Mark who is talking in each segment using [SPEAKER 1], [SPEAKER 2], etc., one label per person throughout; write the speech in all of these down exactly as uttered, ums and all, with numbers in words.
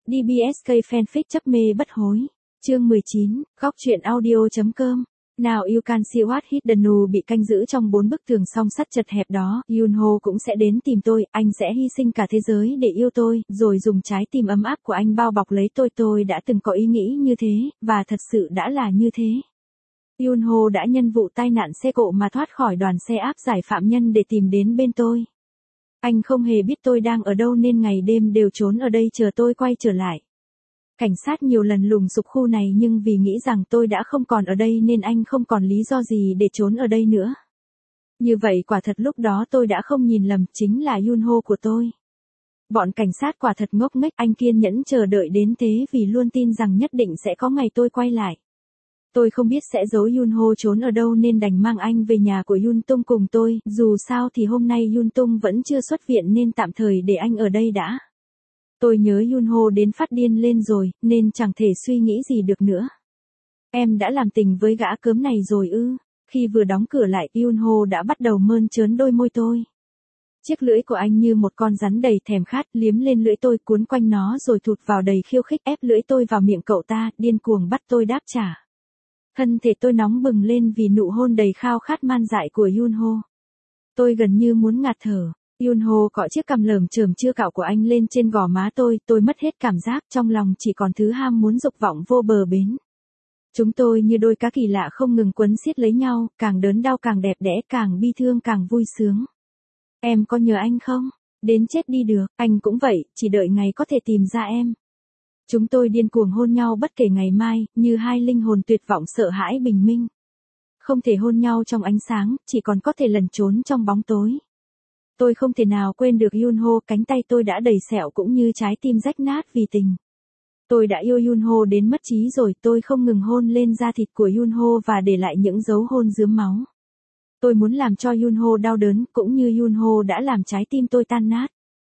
[SPEAKER 1] đê bê ét ca fanfic chấp mê bất hối. Chương mười chín, góc truyện audio.com. Nào you can see what hidden nu bị canh giữ trong bốn bức tường song sắt chật hẹp đó, Yunho cũng sẽ đến tìm tôi, anh sẽ hy sinh cả thế giới để yêu tôi, rồi dùng trái tim ấm áp của anh bao bọc lấy tôi. Tôi đã từng có ý nghĩ như thế, và thật sự đã là như thế. Yunho đã nhân vụ tai nạn xe cộ mà thoát khỏi đoàn xe áp giải phạm nhân để tìm đến bên tôi. Anh không hề biết tôi đang ở đâu nên ngày đêm đều trốn ở đây chờ tôi quay trở lại. Cảnh sát nhiều lần lùng sục khu này nhưng vì nghĩ rằng tôi đã không còn ở đây nên anh không còn lý do gì để trốn ở đây nữa. Như vậy quả thật lúc đó tôi đã không nhìn lầm, chính là Yunho của tôi. Bọn cảnh sát quả thật ngốc nghếch, anh kiên nhẫn chờ đợi đến thế vì luôn tin rằng nhất định sẽ có ngày tôi quay lại. Tôi không biết sẽ giấu Yunho trốn ở đâu nên đành mang anh về nhà của Yuntung cùng tôi, dù sao thì hôm nay Yuntung vẫn chưa xuất viện nên tạm thời để anh ở đây đã. Tôi nhớ Yunho đến phát điên lên rồi, nên chẳng thể suy nghĩ gì được nữa. Em đã làm tình với gã cớm này rồi ư? Khi vừa đóng cửa lại, Yunho đã bắt đầu mơn trớn đôi môi tôi. Chiếc lưỡi của anh như một con rắn đầy thèm khát, liếm lên lưỡi tôi, cuốn quanh nó rồi thụt vào đầy khiêu khích, ép lưỡi tôi vào miệng cậu ta, điên cuồng bắt tôi đáp trả. Thân thể tôi nóng bừng lên vì nụ hôn đầy khao khát man dại của Yunho. Tôi gần như muốn ngạt thở. Yunho cọ chiếc cằm lởm chởm chưa cạo của anh lên trên gò má tôi, tôi mất hết cảm giác, trong lòng chỉ còn thứ ham muốn dục vọng vô bờ bến. Chúng tôi như đôi cá kỳ lạ không ngừng quấn siết lấy nhau, càng đớn đau càng đẹp đẽ, càng bi thương càng vui sướng. Em có nhớ anh không? Đến chết đi được, anh cũng vậy, chỉ đợi ngày có thể tìm ra em. Chúng tôi điên cuồng hôn nhau bất kể ngày mai, như hai linh hồn tuyệt vọng sợ hãi bình minh. Không thể hôn nhau trong ánh sáng, chỉ còn có thể lẩn trốn trong bóng tối. Tôi không thể nào quên được Yunho, cánh tay tôi đã đầy sẹo cũng như trái tim rách nát vì tình. Tôi đã yêu Yunho đến mất trí rồi, tôi không ngừng hôn lên da thịt của Yunho và để lại những dấu hôn rướm máu. Tôi muốn làm cho Yunho đau đớn, cũng như Yunho đã làm trái tim tôi tan nát.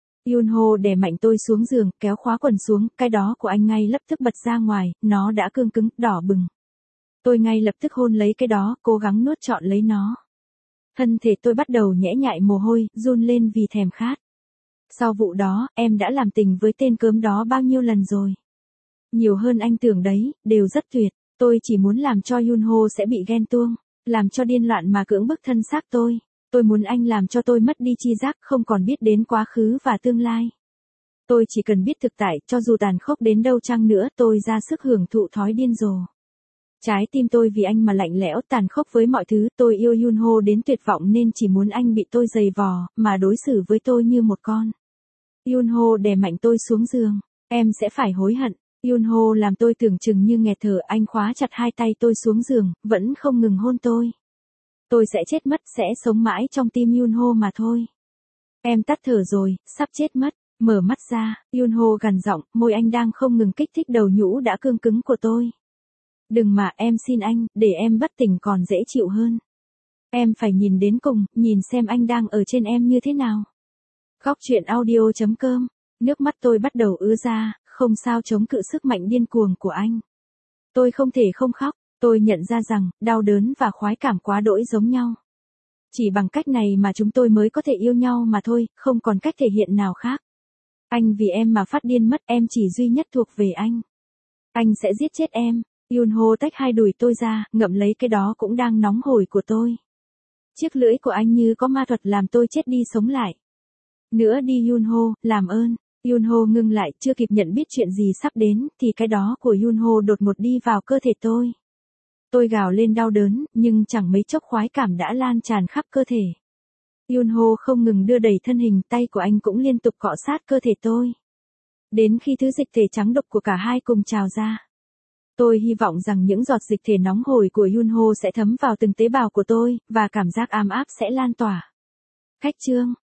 [SPEAKER 1] Yunho đè mạnh tôi xuống giường, kéo khóa quần xuống, cái đó của anh ngay lập tức bật ra ngoài, nó đã cương cứng, đỏ bừng. Tôi ngay lập tức hôn lấy cái đó, cố gắng nuốt trọn lấy nó. Thân thể tôi bắt đầu nhễ nhại mồ hôi, run lên vì thèm khát. Sau vụ đó, em đã làm tình với tên cớm đó bao nhiêu lần rồi? Nhiều hơn anh tưởng đấy, đều rất tuyệt. Tôi chỉ muốn làm cho Yunho sẽ bị ghen tuông, làm cho điên loạn mà cưỡng bức thân xác tôi. Tôi muốn anh làm cho tôi mất đi tri giác, không còn biết đến quá khứ và tương lai. Tôi chỉ cần biết thực tại, cho dù tàn khốc đến đâu chăng nữa, tôi ra sức hưởng thụ thói điên rồ. Trái tim tôi vì anh mà lạnh lẽo, tàn khốc với mọi thứ. Tôi yêu Yunho đến tuyệt vọng nên chỉ muốn anh bị tôi giày vò, mà đối xử với tôi như một con. Yunho đè mạnh tôi xuống giường. Em sẽ phải hối hận. Yunho làm tôi tưởng chừng như nghẹt thở, anh khóa chặt hai tay tôi xuống giường, vẫn không ngừng hôn tôi. Tôi sẽ chết mất, sẽ sống mãi trong tim Yunho mà thôi. Em tắt thở rồi, sắp chết mất. Mở mắt ra, Yunho gằn giọng, môi anh đang không ngừng kích thích đầu nhũ đã cương cứng của tôi. Đừng mà, em xin anh, để em bất tỉnh còn dễ chịu hơn. Em phải nhìn đến cùng, nhìn xem anh đang ở trên em như thế nào. Góc truyện audio.com. Nước mắt tôi bắt đầu ứa ra, không sao chống cự sức mạnh điên cuồng của anh. Tôi không thể không khóc, tôi nhận ra rằng, đau đớn và khoái cảm quá đỗi giống nhau. Chỉ bằng cách này mà chúng tôi mới có thể yêu nhau mà thôi, không còn cách thể hiện nào khác. Anh vì em mà phát điên mất, em chỉ duy nhất thuộc về anh. Anh sẽ giết chết em. Yunho tách hai đùi tôi ra, ngậm lấy cái đó cũng đang nóng hổi của tôi. Chiếc lưỡi của anh như có ma thuật làm tôi chết đi sống lại. Nữa đi Yunho, làm ơn. Yunho ngưng lại, chưa kịp nhận biết chuyện gì sắp đến, thì cái đó của Yunho đột ngột đi vào cơ thể tôi. Tôi gào lên đau đớn, nhưng chẳng mấy chốc khoái cảm đã lan tràn khắp cơ thể. Yunho không ngừng đưa đẩy thân hình, tay của anh cũng liên tục cọ sát cơ thể tôi. Đến khi thứ dịch thể trắng đục của cả hai cùng trào ra. Tôi hy vọng rằng những giọt dịch thể nóng hổi của Yunho sẽ thấm vào từng tế bào của tôi, và cảm giác ấm áp sẽ lan tỏa. Khách chương.